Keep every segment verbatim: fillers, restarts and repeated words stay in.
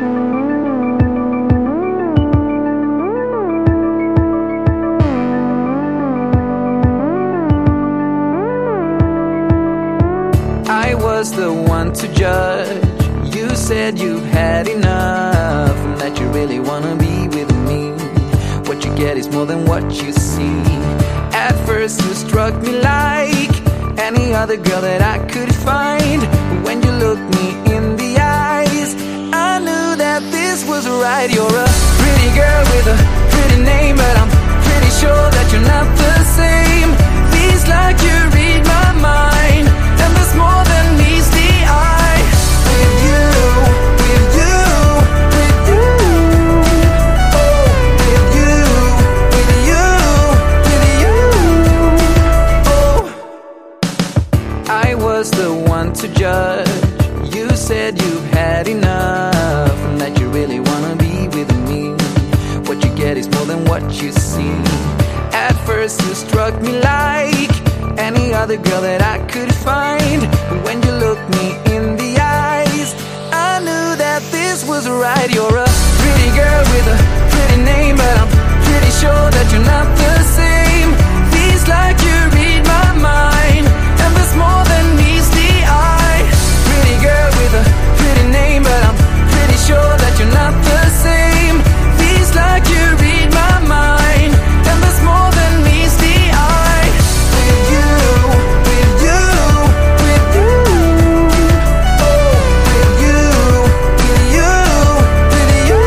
I was the one to judge. You said you've had enough and that you really wanna be with me. What you get is more than what you see. At first you struck me like any other girl that I could find. But when you looked me in the eyes, I knew that this was right. You're a pretty girl with a pretty name, but I'm pretty sure that you're not the same. Feels like you read my mind, and there's more than meets the eye. With you, with you, with you, oh, with you, with you, with you, oh. I was the one to judge. You said you've had enough and that you really wanna be with me. What you get is more than what you see. At first you struck me like any other girl that I could find. But when you looked me in the eyes, I knew that this was right. You're a pretty girl with a pretty name, but I'm pretty sure that you're not the same. Feels like you read my mind, and there's more than meets the eye. Pretty girl with a pretty name, but I'm pretty sure that you're not the same. Feels like you read my mind, and there's more than meets the eye. With you, with you, with you, oh, with you, with you, with you,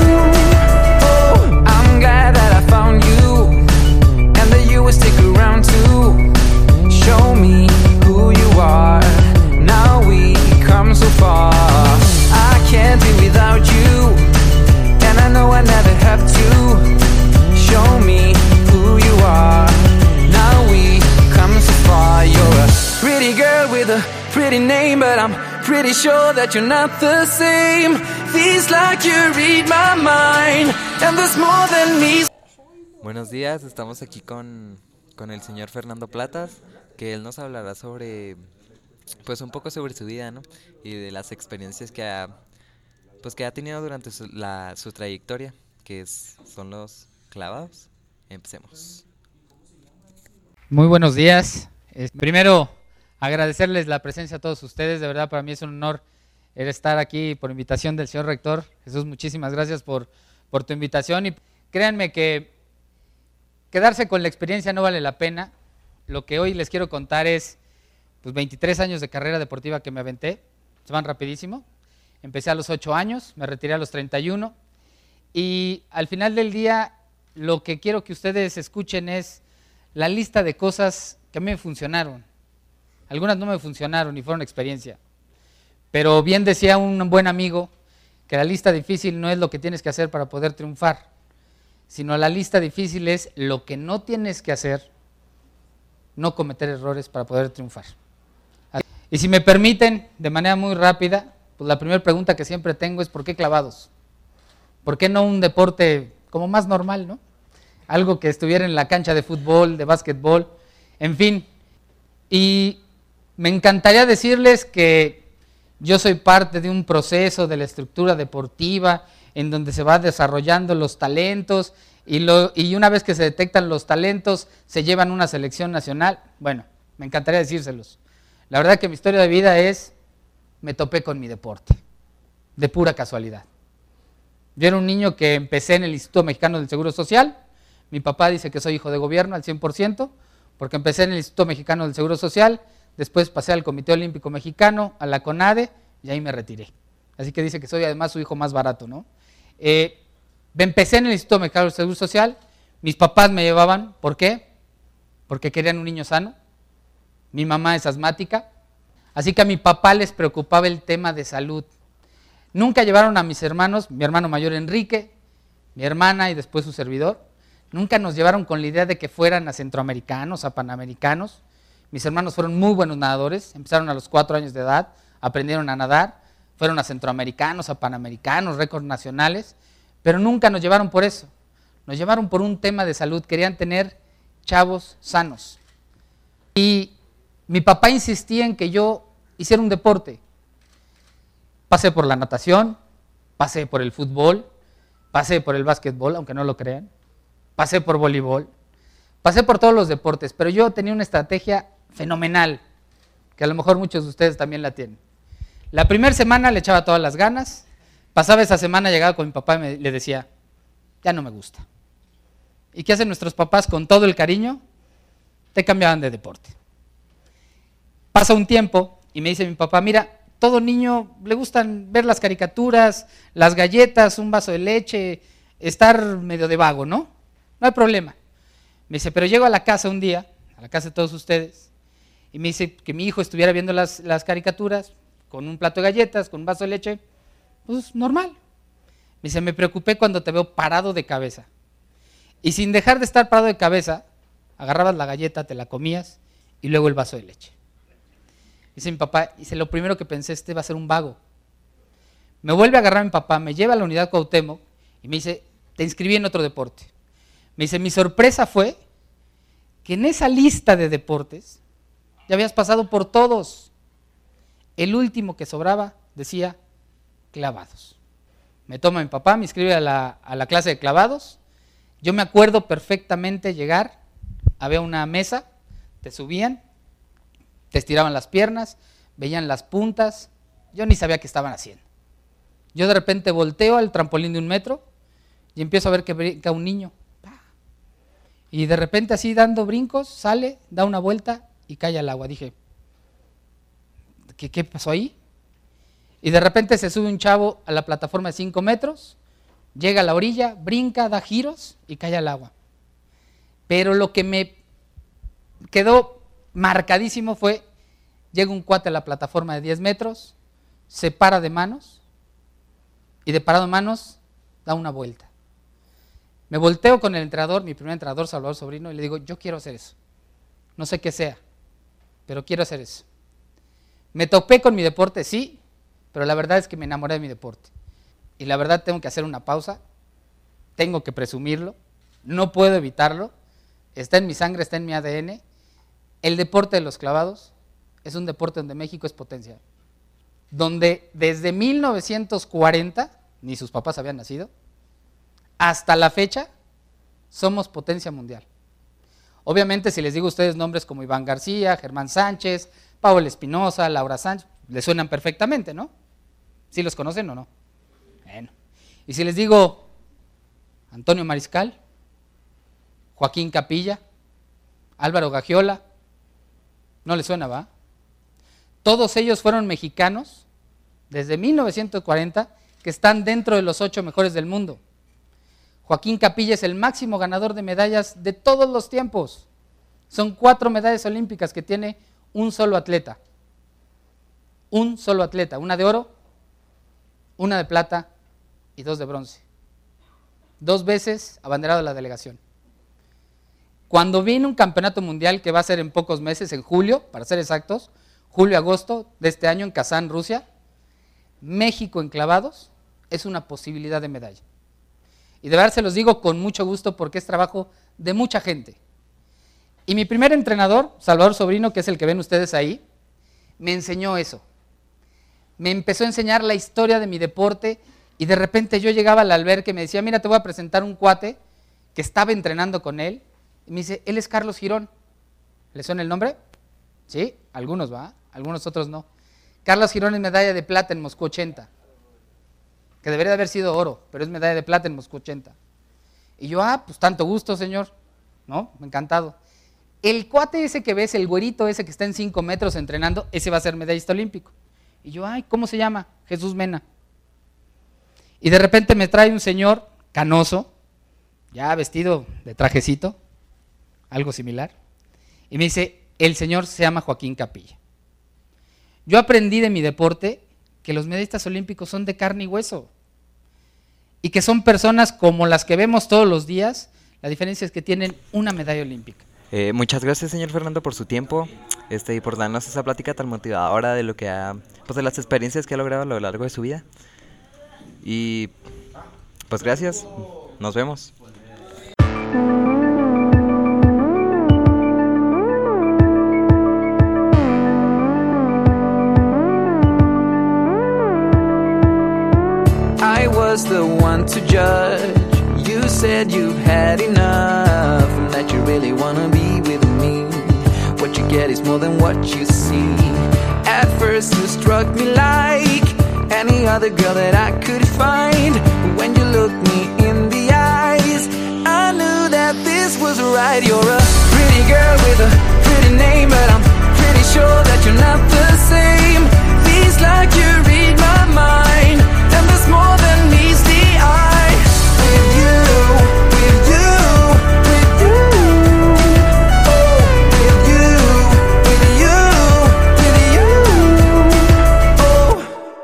oh. I'm glad that I found you, and that you will stick around too. Show me who you are. Now we come so far. I can't be without you, and I know I never have to. Show me who you are. Now we come so far. You're a pretty girl with a pretty name, but I'm pretty sure that you're not the same. Feels like you read my mind, and there's more than me. Buenos días, estamos aquí con, con el señor Fernando Platas, que él nos hablará sobre, pues un poco sobre su vida, ¿no? Y de las experiencias que ha, pues que ha tenido durante su, la, su trayectoria, que es, son los clavados. Empecemos. Muy buenos días. Eh, primero, agradecerles la presencia a todos ustedes. De verdad, para mí es un honor el estar aquí por invitación del señor rector. Jesús, muchísimas gracias por, por tu invitación. Y créanme que quedarse con la experiencia no vale la pena. Lo que hoy les quiero contar es pues, veintitrés años de carrera deportiva que me aventé. Se van rapidísimo. Empecé a los ocho años, me retiré a los treinta y uno. Y al final del día, lo que quiero que ustedes escuchen es la lista de cosas que a mí me funcionaron. Algunas no me funcionaron y fueron experiencia. Pero bien decía un buen amigo que la lista difícil no es lo que tienes que hacer para poder triunfar, sino la lista difícil es lo que no tienes que hacer, no cometer errores para poder triunfar. Y si me permiten, de manera muy rápida, pues la primera pregunta que siempre tengo es ¿por qué clavados? ¿Por qué no un deporte como más normal, no? Algo que estuviera en la cancha de fútbol, de básquetbol, en fin. Y me encantaría decirles que yo soy parte de un proceso de la estructura deportiva en donde se va desarrollando los talentos y, lo, y una vez que se detectan los talentos se llevan a una selección nacional. Bueno, me encantaría decírselos. La verdad que mi historia de vida es, me topé con mi deporte, de pura casualidad. Yo era un niño que empecé en el Instituto Mexicano del Seguro Social. Mi papá dice que soy hijo de gobierno al cien por ciento, porque empecé en el Instituto Mexicano del Seguro Social, después pasé al Comité Olímpico Mexicano, a la CONADE, y ahí me retiré. Así que dice que soy además su hijo más barato, ¿no? Eh, empecé en el Instituto Mexicano del Seguro Social, mis papás me llevaban, ¿por qué? Porque querían un niño sano. Mi mamá es asmática, así que a mi papá les preocupaba el tema de salud. Nunca llevaron a mis hermanos, mi hermano mayor Enrique, mi hermana y después su servidor, nunca nos llevaron con la idea de que fueran a centroamericanos, a panamericanos. Mis hermanos fueron muy buenos nadadores, empezaron a los cuatro años de edad, aprendieron a nadar, fueron a centroamericanos, a panamericanos, récords nacionales, pero nunca nos llevaron por eso. Nos llevaron por un tema de salud, querían tener chavos sanos. Y mi papá insistía en que yo hiciera un deporte. Pasé por la natación, pasé por el fútbol, pasé por el básquetbol, aunque no lo crean, pasé por voleibol, pasé por todos los deportes, pero yo tenía una estrategia fenomenal, que a lo mejor muchos de ustedes también la tienen. La primera semana le echaba todas las ganas, pasaba esa semana, llegaba con mi papá y me, le decía, ya no me gusta. ¿Y qué hacen nuestros papás con todo el cariño? Te cambiaban de deporte. Pasa un tiempo y me dice mi papá, mira, todo niño le gustan ver las caricaturas, las galletas, un vaso de leche, estar medio de vago, ¿no? No hay problema. Me dice, pero llego a la casa un día, a la casa de todos ustedes, y me dice que mi hijo estuviera viendo las, las caricaturas con un plato de galletas, con un vaso de leche, pues normal. Me dice, me preocupé cuando te veo parado de cabeza. Y sin dejar de estar parado de cabeza, agarrabas la galleta, te la comías, y luego el vaso de leche. Dice mi papá, dice, lo primero que pensé, este va a ser un vago. Me vuelve a agarrar mi papá, me lleva a la unidad Cuauhtémoc y me dice, te inscribí en otro deporte. Me dice, mi sorpresa fue que en esa lista de deportes ya habías pasado por todos. El último que sobraba decía clavados. Me toma mi papá, me inscribe a la, a la clase de clavados. Yo me acuerdo perfectamente llegar, había una mesa, te subían, te estiraban las piernas, veían las puntas, yo ni sabía qué estaban haciendo. Yo de repente volteo al trampolín de un metro y empiezo a ver que brinca un niño. Y de repente así dando brincos, sale, da una vuelta y cae al agua. Dije, ¿qué, qué pasó ahí? Y de repente se sube un chavo a la plataforma de cinco metros, llega a la orilla, brinca, da giros y cae al agua. Pero lo que me quedó marcadísimo fue, llega un cuate a la plataforma de diez metros, se para de manos y de parado de manos da una vuelta. Me volteo con el entrenador, mi primer entrenador, Salvador Sobrino, y le digo, yo quiero hacer eso. No sé qué sea, pero quiero hacer eso. Me topé con mi deporte, sí, pero la verdad es que me enamoré de mi deporte. Y la verdad tengo que hacer una pausa, tengo que presumirlo, no puedo evitarlo, está en mi sangre, está en mi A D N. El deporte de los clavados es un deporte donde México es potencia, donde desde mil novecientos cuarenta, ni sus papás habían nacido, hasta la fecha somos potencia mundial. Obviamente si les digo a ustedes nombres como Iván García, Germán Sánchez, Pablo Espinosa, Laura Sánchez, les suenan perfectamente, ¿no? ¿Sí los conocen o no? Bueno. Y si les digo Antonio Mariscal, Joaquín Capilla, Álvaro Gagiola, ¿no les suena, va? Todos ellos fueron mexicanos desde mil novecientos cuarenta que están dentro de los ocho mejores del mundo. Joaquín Capilla es el máximo ganador de medallas de todos los tiempos. Son cuatro medallas olímpicas que tiene un solo atleta. Un solo atleta, una de oro, una de plata y dos de bronce. Dos veces abanderado de la delegación. Cuando viene un campeonato mundial que va a ser en pocos meses, en julio, para ser exactos, julio-agosto de este año en Kazán, Rusia, México en clavados es una posibilidad de medalla. Y de verdad se los digo con mucho gusto porque es trabajo de mucha gente. Y mi primer entrenador, Salvador Sobrino, que es el que ven ustedes ahí, me enseñó eso. Me empezó a enseñar la historia de mi deporte y de repente yo llegaba al albergue y me decía, mira, te voy a presentar un cuate que estaba entrenando con él. Y me dice, él es Carlos Girón. ¿Le suena el nombre? Sí, algunos va, algunos otros no. Carlos Girón es medalla de plata en Moscú ochenta, que debería de haber sido oro, pero es medalla de plata en Moscú ochenta. Y yo, ah, pues tanto gusto, señor, ¿no? Encantado. El cuate ese que ves, el güerito ese que está en cinco metros entrenando, ese va a ser medallista olímpico. Y yo, ay, ¿cómo se llama? Jesús Mena. Y de repente me trae un señor canoso, ya vestido de trajecito, algo similar, y me dice, el señor se llama Joaquín Capilla. Yo aprendí de mi deporte que los medallistas olímpicos son de carne y hueso y que son personas como las que vemos todos los días. La diferencia es que tienen una medalla olímpica. Eh, muchas gracias, señor Fernando, por su tiempo este, y por darnos esa plática tan motivadora de lo que ha, pues de las experiencias que ha logrado a lo largo de su vida. Y pues gracias, nos vemos. I was the one to judge. You said you've had enough and that you really wanna be with me. What you get is more than what you see. At first you struck me like any other girl that I could find. But when you looked me in the eyes, I knew that this was right. You're a pretty girl with a pretty name, but I'm pretty sure that you're not the same. Feels like you read my mind, and there's more than meets the eye. With you, with you, with you, oh, with you, with you, with you, oh.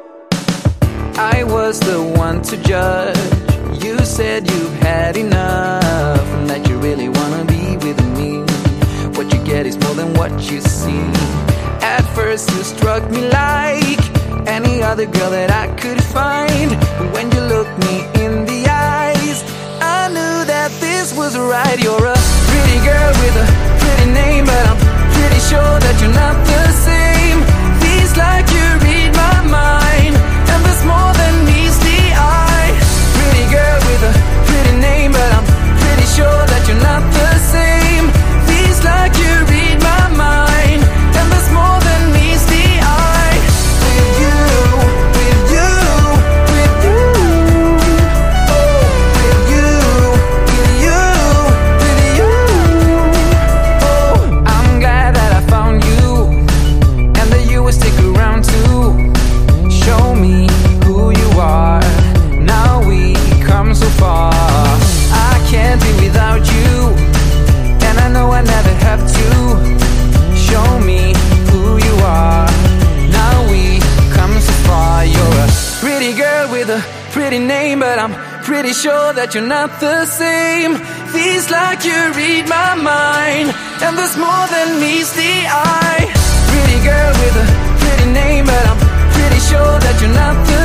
I was the one to judge. You said you've had enough and that you really wanna be with me. What you get is more than what you see. At first you struck me like any other girl that I could find. But when you looked me in the eyes, I knew that this was right. You're a pretty girl with a pretty name, but I'm pretty sure that you're not the same. Feels like you read my mind, and there's more than meets the eye. Pretty girl with a pretty name, but I'm pretty sure that you're not the same. Feels like you read my mind, and there's more than meets the eye. With you, with you, with you, oh, with you, with you, with you, oh. I'm glad that I found you, and that you will stick around too. Show me who you are. Now we come so far. I can't be without you, and I know I never have to. Show me who you are. Now we come so far. You're a pretty girl with a pretty name, but I'm pretty sure that you're not the same. Feels like you read my mind, and there's more than meets the eye. Pretty girl with a pretty name, but I'm pretty sure that you're not the